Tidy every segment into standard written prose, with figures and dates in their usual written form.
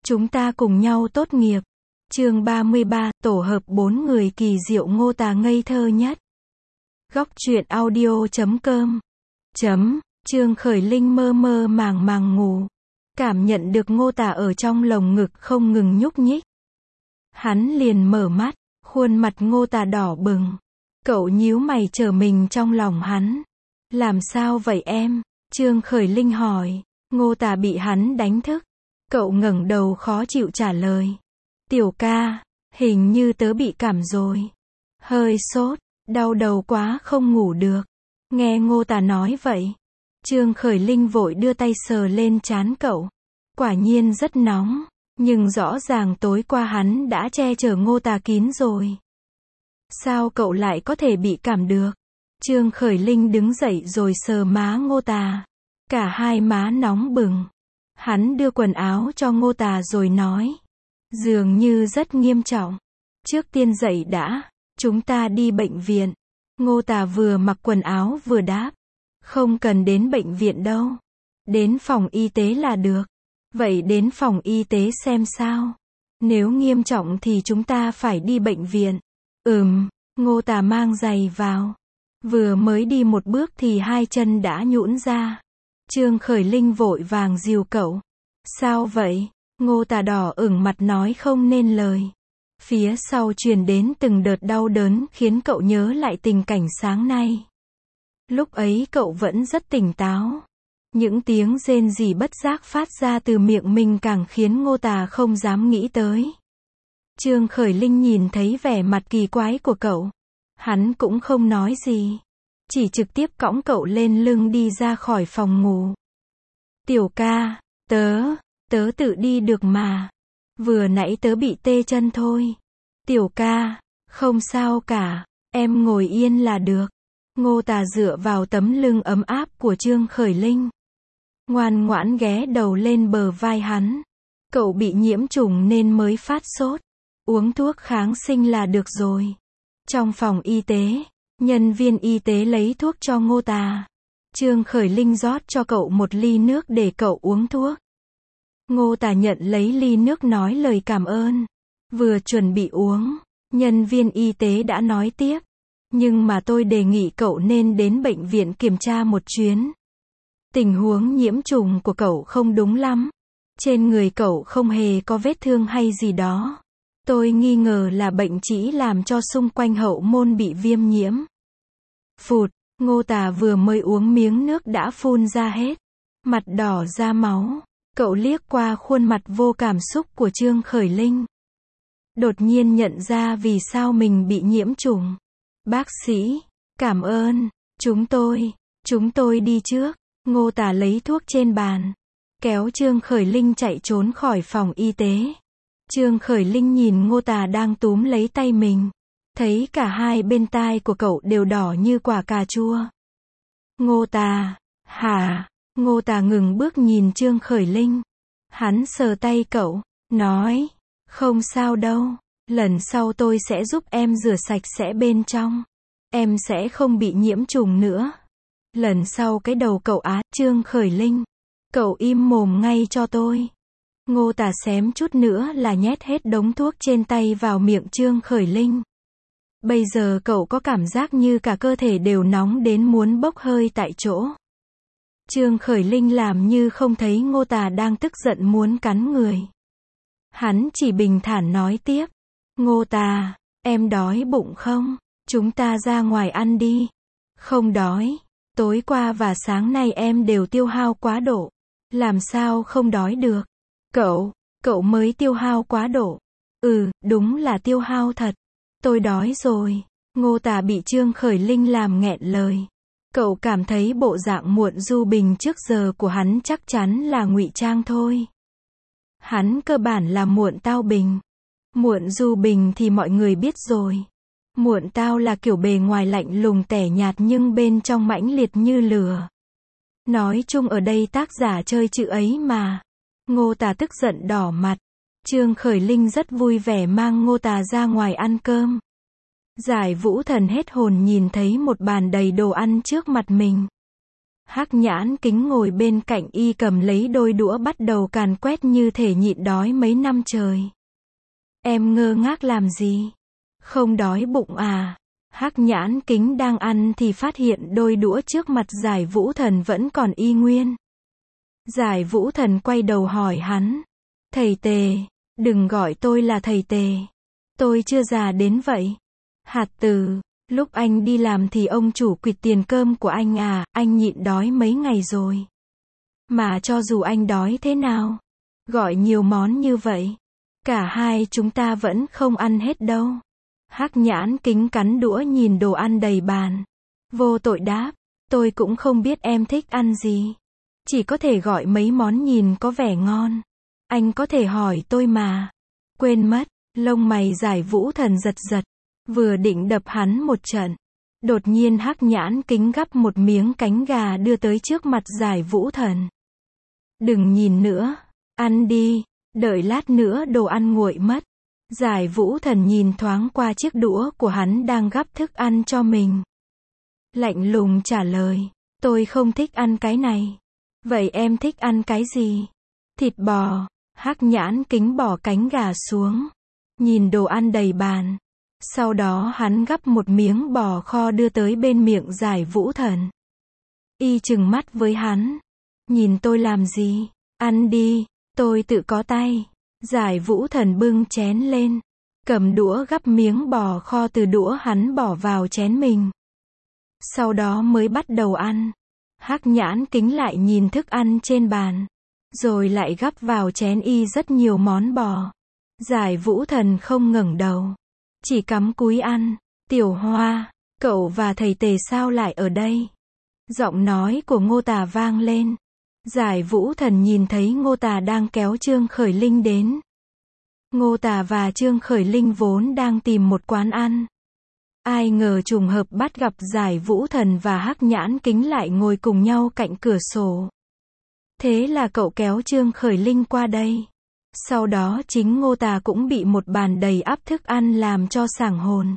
Chúng ta cùng nhau tốt nghiệp. Chương 33, tổ hợp 4 người kỳ diệu Ngô Tà ngây thơ nhất. Góc truyện audio.com. Trương Khởi Linh mơ mơ màng màng ngủ. Cảm nhận được Ngô Tà ở trong lồng ngực không ngừng nhúc nhích. Hắn liền mở mắt, khuôn mặt Ngô Tà đỏ bừng. Cậu nhíu mày chờ mình trong lòng hắn. Làm sao vậy em? Trương Khởi Linh hỏi. Ngô Tà bị hắn đánh thức. Cậu ngẩng đầu khó chịu trả lời. Tiểu ca, hình như tớ bị cảm rồi. Hơi sốt, đau đầu quá không ngủ được. Nghe Ngô Tà nói vậy. Trương Khởi Linh vội đưa tay sờ lên trán cậu. Quả nhiên rất nóng, nhưng rõ ràng tối qua hắn đã che chở Ngô Tà kín rồi. Sao cậu lại có thể bị cảm được? Trương Khởi Linh đứng dậy rồi sờ má Ngô Tà. Cả hai má nóng bừng. Hắn đưa quần áo cho Ngô Tà rồi nói. Dường như rất nghiêm trọng. Trước tiên dậy đã, chúng ta đi bệnh viện. Ngô Tà vừa mặc quần áo vừa đáp. Không cần đến bệnh viện đâu. Đến phòng y tế là được. Vậy đến phòng y tế xem sao. Nếu nghiêm trọng thì chúng ta phải đi bệnh viện. Ngô Tà mang giày vào. Vừa mới đi một bước thì hai chân đã nhũn ra. Trương Khởi Linh vội vàng dìu cậu. Sao vậy? Ngô Tà đỏ ửng mặt nói không nên lời. Phía sau truyền đến từng đợt đau đớn khiến cậu nhớ lại tình cảnh sáng nay. Lúc ấy cậu vẫn rất tỉnh táo. Những tiếng rên rỉ bất giác phát ra từ miệng mình càng khiến Ngô Tà không dám nghĩ tới. Trương Khởi Linh nhìn thấy vẻ mặt kỳ quái của cậu. Hắn cũng không nói gì. Chỉ trực tiếp cõng cậu lên lưng đi ra khỏi phòng ngủ. Tiểu ca, tớ tự đi được mà. Vừa nãy tớ bị tê chân thôi. Tiểu ca, không sao cả, em ngồi yên là được. Ngô Tà dựa vào tấm lưng ấm áp của Trương Khởi Linh. Ngoan ngoãn ghé đầu lên bờ vai hắn. Cậu bị nhiễm trùng nên mới phát sốt. Uống thuốc kháng sinh là được rồi. Trong phòng y tế, nhân viên y tế lấy thuốc cho Ngô Tà. Trương Khởi Linh rót cho cậu một ly nước để cậu uống thuốc. Ngô Tà nhận lấy ly nước nói lời cảm ơn. Vừa chuẩn bị uống, nhân viên y tế đã nói tiếp. Nhưng mà tôi đề nghị cậu nên đến bệnh viện kiểm tra một chuyến. Tình huống nhiễm trùng của cậu không đúng lắm. Trên người cậu không hề có vết thương hay gì đó. Tôi nghi ngờ là bệnh trĩ làm cho xung quanh hậu môn bị viêm nhiễm. Phụt, Ngô Tà vừa mới uống miếng nước đã phun ra hết. Mặt đỏ ra máu. Cậu liếc qua khuôn mặt vô cảm xúc của Trương Khởi Linh. Đột nhiên nhận ra vì sao mình bị nhiễm trùng. Bác sĩ, cảm ơn, chúng tôi đi trước. Ngô Tà lấy thuốc trên bàn. Kéo Trương Khởi Linh chạy trốn khỏi phòng y tế. Trương Khởi Linh nhìn Ngô Tà đang túm lấy tay mình. Thấy cả hai bên tai của cậu đều đỏ như quả cà chua. Ngô Tà, hả? Ngô Tà ngừng bước nhìn Trương Khởi Linh. Hắn sờ tay cậu, nói, không sao đâu, lần sau tôi sẽ giúp em rửa sạch sẽ bên trong. Em sẽ không bị nhiễm trùng nữa. Lần sau cái đầu cậu Trương Khởi Linh. Cậu im mồm ngay cho tôi. Ngô Tà xém chút nữa là nhét hết đống thuốc trên tay vào miệng Trương Khởi Linh. Bây giờ cậu có cảm giác như cả cơ thể đều nóng đến muốn bốc hơi tại chỗ. Trương Khởi Linh làm như không thấy Ngô Tà đang tức giận muốn cắn người. Hắn chỉ bình thản nói tiếp. Ngô Tà, em đói bụng không? Chúng ta ra ngoài ăn đi. Không đói. Tối qua và sáng nay em đều tiêu hao quá độ. Làm sao không đói được? Cậu mới tiêu hao quá độ. Đúng là tiêu hao thật. Tôi đói rồi. Ngô Tà bị Trương Khởi Linh làm nghẹn lời. Cậu cảm thấy bộ dạng muộn du bình trước giờ của hắn chắc chắn là ngụy trang thôi. Hắn cơ bản là muộn tao bình. Muộn du bình thì mọi người biết rồi. Muộn tao là kiểu bề ngoài lạnh lùng tẻ nhạt nhưng bên trong mãnh liệt như lửa. Nói chung ở đây tác giả chơi chữ ấy mà. Ngô Tà tức giận đỏ mặt. Trương Khởi Linh rất vui vẻ mang Ngô Tà ra ngoài ăn cơm. Giải Vũ Thần hết hồn nhìn thấy một bàn đầy đồ ăn trước mặt mình. Hắc Nhãn Kính ngồi bên cạnh y cầm lấy đôi đũa bắt đầu càn quét như thể nhịn đói mấy năm trời. Em ngơ ngác làm gì? Không đói bụng à? Hắc Nhãn Kính đang ăn thì phát hiện đôi đũa trước mặt Giải Vũ Thần vẫn còn y nguyên. Giải Vũ Thần quay đầu hỏi hắn. Thầy Tề, đừng gọi tôi là thầy Tề. Tôi chưa già đến vậy. Hạt Từ, lúc anh đi làm thì ông chủ quỵt tiền cơm của anh à, anh nhịn đói mấy ngày rồi. Mà cho dù anh đói thế nào, gọi nhiều món như vậy, cả hai chúng ta vẫn không ăn hết đâu. Hắc Nhãn Kính cắn đũa nhìn đồ ăn đầy bàn. Vô tội đáp, tôi cũng không biết em thích ăn gì. Chỉ có thể gọi mấy món nhìn có vẻ ngon. Anh có thể hỏi tôi mà. Quên mất, lông mày Giải Vũ Thần giật giật. Vừa định đập hắn một trận. Đột nhiên Hắc Nhãn Kính gắp một miếng cánh gà đưa tới trước mặt Giải Vũ Thần. Đừng nhìn nữa, ăn đi, đợi lát nữa đồ ăn nguội mất. Giải Vũ Thần nhìn thoáng qua chiếc đũa của hắn đang gắp thức ăn cho mình. Lạnh lùng trả lời, tôi không thích ăn cái này. Vậy em thích ăn cái gì? Thịt bò. Hắc Nhãn Kính bỏ cánh gà xuống. Nhìn đồ ăn đầy bàn. Sau đó hắn gắp một miếng bò kho đưa tới bên miệng Giải Vũ Thần. Y trừng mắt với hắn. Nhìn tôi làm gì? Ăn đi, tôi tự có tay. Giải Vũ Thần bưng chén lên. Cầm đũa gắp miếng bò kho từ đũa hắn bỏ vào chén mình. Sau đó mới bắt đầu ăn. Hắc Nhãn Kính lại nhìn thức ăn trên bàn. Rồi lại gắp vào chén y rất nhiều món bò. Giải Vũ Thần không ngẩng đầu. Chỉ cắm cúi ăn. Tiểu Hoa, cậu và thầy Tề sao lại ở đây? Giọng nói của Ngô Tà vang lên. Giải Vũ Thần nhìn thấy Ngô Tà đang kéo Trương Khởi Linh đến. Ngô Tà và Trương Khởi Linh vốn đang tìm một quán ăn. Ai ngờ trùng hợp bắt gặp Giải Vũ Thần và Hắc Nhãn Kính lại ngồi cùng nhau cạnh cửa sổ. Thế là cậu kéo Trương Khởi Linh qua đây. Sau đó chính Ngô Tà cũng bị một bàn đầy ắp thức ăn làm cho sảng hồn.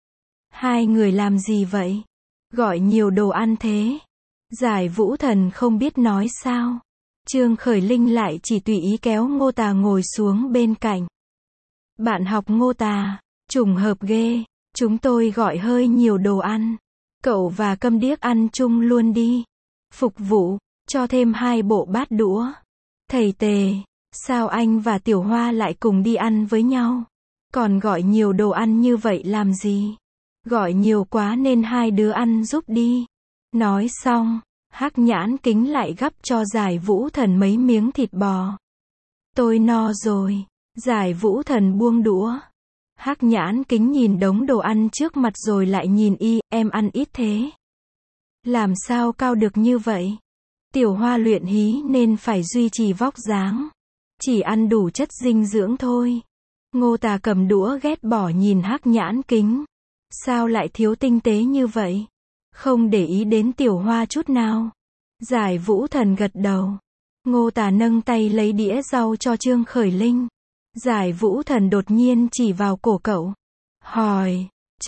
Hai người làm gì vậy? Gọi nhiều đồ ăn thế. Giải Vũ Thần không biết nói sao. Trương Khởi Linh lại chỉ tùy ý kéo Ngô Tà ngồi xuống bên cạnh. Bạn học Ngô Tà, trùng hợp ghê. Chúng tôi gọi hơi nhiều đồ ăn. Cậu và Câm Điếc ăn chung luôn đi. Phục vụ, cho thêm 2 bộ bát đũa. Thầy Tề, sao anh và Tiểu Hoa lại cùng đi ăn với nhau? Còn gọi nhiều đồ ăn như vậy làm gì? Gọi nhiều quá nên hai đứa ăn giúp đi. Nói xong, Hắc Nhãn Kính lại gắp cho Giải Vũ Thần mấy miếng thịt bò. Tôi no rồi. Giải Vũ Thần buông đũa. Hắc Nhãn Kính nhìn đống đồ ăn trước mặt rồi lại nhìn y, em ăn ít thế. Làm sao cao được như vậy? Tiểu Hoa luyện hí nên phải duy trì vóc dáng. Chỉ ăn đủ chất dinh dưỡng thôi. Ngô Tà cầm đũa ghét bỏ nhìn Hắc Nhãn Kính. Sao lại thiếu tinh tế như vậy? Không để ý đến Tiểu Hoa chút nào. Giải Vũ Thần gật đầu. Ngô Tà nâng tay lấy đĩa rau cho Trương Khởi Linh. Giải Vũ Thần đột nhiên chỉ vào cổ cậu. Hỏi,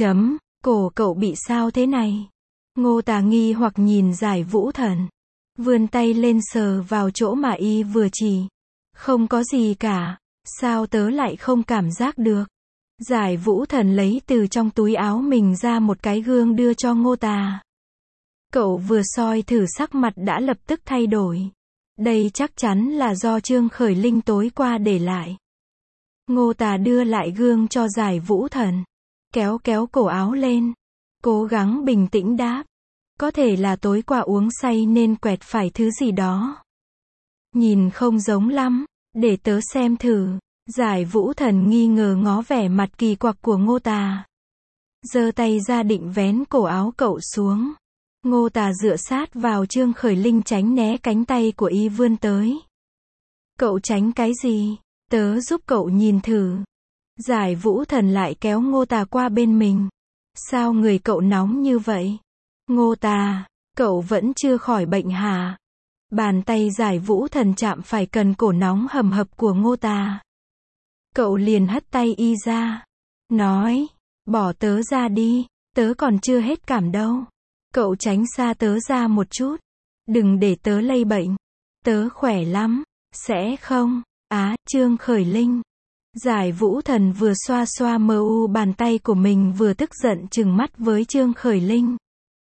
cổ cậu bị sao thế này? Ngô Tà nghi hoặc nhìn Giải Vũ Thần. Vươn tay lên sờ vào chỗ mà y vừa chỉ. Không có gì cả. Sao tớ lại không cảm giác được? Giải Vũ Thần lấy từ trong túi áo mình ra một cái gương đưa cho Ngô Tà. Cậu vừa soi thử sắc mặt đã lập tức thay đổi. Đây chắc chắn là do Trương Khởi Linh tối qua để lại. Ngô Tà đưa lại gương cho Giải Vũ Thần. Kéo cổ áo lên. Cố gắng bình tĩnh đáp. Có thể là tối qua uống say nên quẹt phải thứ gì đó. Nhìn không giống lắm. Để tớ xem thử. Giải Vũ Thần nghi ngờ ngó vẻ mặt kỳ quặc của Ngô Tà. Giơ tay ra định vén cổ áo cậu xuống. Ngô Tà dựa sát vào Trương Khởi Linh tránh né cánh tay của y vươn tới. Cậu tránh cái gì? Tớ giúp cậu nhìn thử. Giải Vũ Thần lại kéo Ngô Tà qua bên mình. Sao người cậu nóng như vậy? Ngô Tà, cậu vẫn chưa khỏi bệnh hả? Bàn tay Giải Vũ Thần chạm phải cần cổ nóng hầm hập của Ngô Tà. Cậu liền hất tay y ra. Nói, bỏ tớ ra đi, tớ còn chưa hết cảm đâu. Cậu tránh xa tớ ra một chút. Đừng để tớ lây bệnh. Tớ khỏe lắm. Sẽ không? Trương Khởi Linh. Giải Vũ Thần vừa xoa xoa mờ u bàn tay của mình vừa tức giận trừng mắt với Trương Khởi Linh.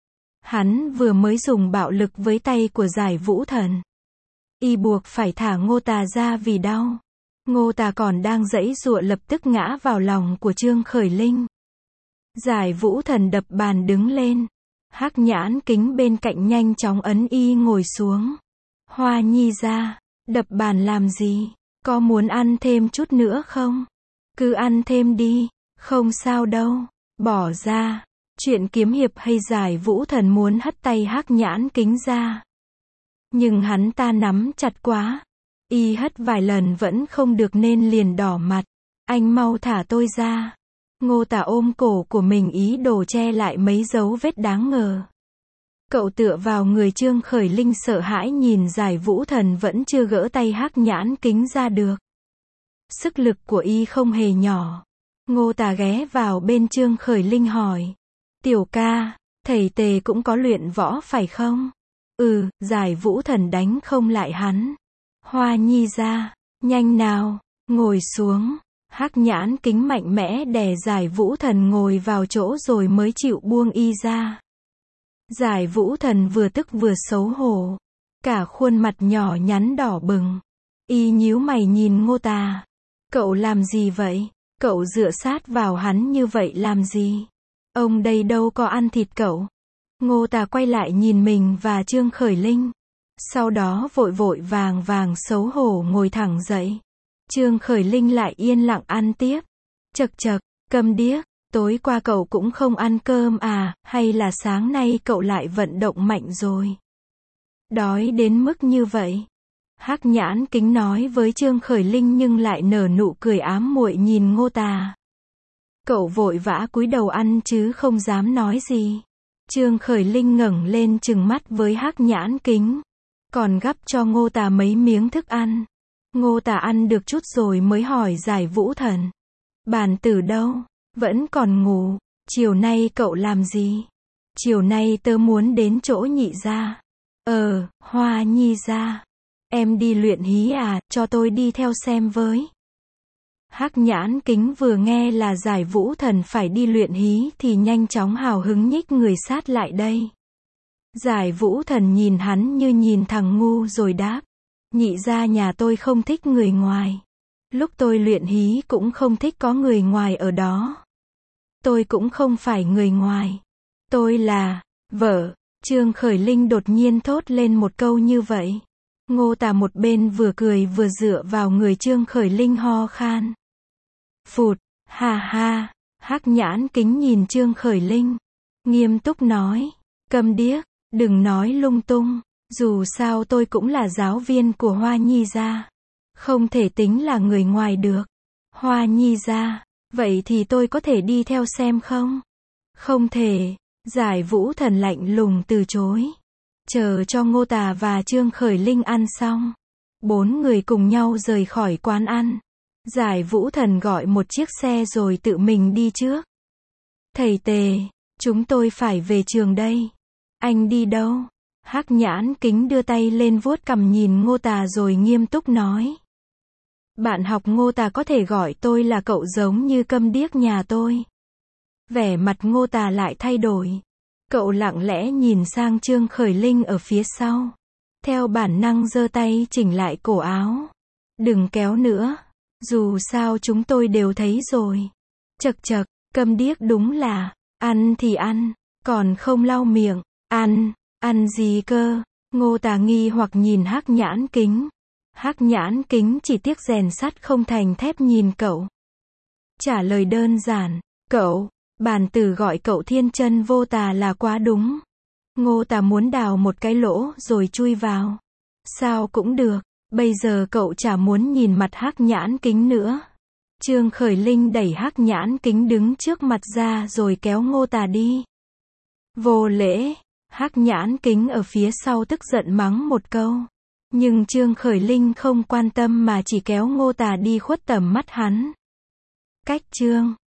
Hắn vừa mới dùng bạo lực với tay của Giải Vũ Thần. Y buộc phải thả Ngô Tà ra vì đau. Ngô Tà còn đang giãy giụa lập tức ngã vào lòng của Trương Khởi Linh. Giải Vũ Thần đập bàn đứng lên. Hắc Nhãn Kính bên cạnh nhanh chóng ấn y ngồi xuống. Hoa Nhi ra, đập bàn làm gì? Có muốn ăn thêm chút nữa không? Cứ ăn thêm đi, không sao đâu. Bỏ ra. Chuyện kiếm hiệp hay Giải Vũ Thần muốn hất tay Hắc Nhãn Kính ra. Nhưng hắn ta nắm chặt quá. Y hất vài lần vẫn không được nên liền đỏ mặt. Anh mau thả tôi ra. Ngô Tà ôm cổ của mình ý đồ che lại mấy dấu vết đáng ngờ. Cậu tựa vào người Trương Khởi Linh sợ hãi nhìn Giải Vũ Thần vẫn chưa gỡ tay Hắc Nhãn Kính ra được. Sức lực của y không hề nhỏ. Ngô Tà ghé vào bên Trương Khởi Linh hỏi. Tiểu ca, thầy Tề cũng có luyện võ phải không? Giải Vũ Thần đánh không lại hắn. Hoa Nhi ra, nhanh nào, ngồi xuống. Hắc Nhãn Kính mạnh mẽ đè Giải Vũ Thần ngồi vào chỗ rồi mới chịu buông y ra. Giải Vũ Thần vừa tức vừa xấu hổ. Cả khuôn mặt nhỏ nhắn đỏ bừng. Y nhíu mày nhìn Ngô Tà. Cậu làm gì vậy? Cậu dựa sát vào hắn như vậy làm gì? Ông đây đâu có ăn thịt cậu. Ngô Tà quay lại nhìn mình và Trương Khởi Linh. Sau đó vội vội vàng vàng xấu hổ ngồi thẳng dậy. Trương Khởi Linh lại yên lặng ăn tiếp. Chậc chậc, câm điếc, tối qua cậu cũng không ăn cơm à, hay là sáng nay cậu lại vận động mạnh rồi? Đói đến mức như vậy. Hắc Nhãn Kính nói với Trương Khởi Linh nhưng lại nở nụ cười ám muội nhìn Ngô Tà. Cậu vội vã cúi đầu ăn chứ không dám nói gì. Trương Khởi Linh ngẩng lên trừng mắt với Hắc Nhãn Kính. Còn gắp cho Ngô Tà mấy miếng thức ăn. Ngô Tà ăn được chút rồi mới hỏi Giải Vũ Thần. Bàn tử đâu? Vẫn còn ngủ. Chiều nay cậu làm gì? Chiều nay tớ muốn đến chỗ Nhị gia. Hoa Nhi gia. Em đi luyện hí à, cho tôi đi theo xem với. Hắc Nhãn Kính vừa nghe là Giải Vũ Thần phải đi luyện hí thì nhanh chóng hào hứng nhích người sát lại đây. Giải Vũ Thần nhìn hắn như nhìn thằng ngu rồi đáp. Nhị gia nhà tôi không thích người ngoài. Lúc tôi luyện hí cũng không thích có người ngoài ở đó. Tôi cũng không phải người ngoài. Tôi là vợ. Trương Khởi Linh đột nhiên thốt lên một câu như vậy. Ngô Tà một bên vừa cười vừa dựa vào người Trương Khởi Linh ho khan. Phụt, ha ha. Hắc Nhãn Kính nhìn Trương Khởi Linh. Nghiêm túc nói. Câm điếc, đừng nói lung tung. Dù sao tôi cũng là giáo viên của Hoa Nhi gia. Không thể tính là người ngoài được. Hoa Nhi gia. Vậy thì tôi có thể đi theo xem không? Không thể. Giải Vũ Thần lạnh lùng từ chối. Chờ cho Ngô Tà và Trương Khởi Linh ăn xong. 4 người cùng nhau rời khỏi quán ăn. Giải Vũ Thần gọi một chiếc xe rồi tự mình đi trước. Thầy Tề, chúng tôi phải về trường đây. Anh đi đâu? Hắc Nhãn Kính đưa tay lên vuốt cằm nhìn Ngô Tà rồi nghiêm túc nói. Bạn học Ngô Tà có thể gọi tôi là cậu giống như câm điếc nhà tôi. Vẻ mặt Ngô Tà lại thay đổi. Cậu lặng lẽ nhìn sang Trương Khởi Linh ở phía sau. Theo bản năng giơ tay chỉnh lại cổ áo. Đừng kéo nữa. Dù sao chúng tôi đều thấy rồi. Chậc chậc, câm điếc đúng là. Ăn thì ăn, còn không lau miệng. Ăn gì cơ? Ngô Tà nghi hoặc nhìn Hắc Nhãn Kính. Hắc Nhãn Kính chỉ tiếc rèn sắt không thành thép nhìn cậu. Trả lời đơn giản. Cậu, bản tử gọi cậu thiên chân vô tà là quá đúng. Ngô Tà muốn đào một cái lỗ rồi chui vào. Sao cũng được. Bây giờ cậu chả muốn nhìn mặt Hắc Nhãn Kính nữa. Trương Khởi Linh đẩy Hắc Nhãn Kính đứng trước mặt ra rồi kéo Ngô Tà đi. Vô lễ. Hắc Nhãn Kính ở phía sau tức giận mắng một câu. Nhưng Trương Khởi Linh không quan tâm mà chỉ kéo Ngô Tà đi khuất tầm mắt hắn. Cách chương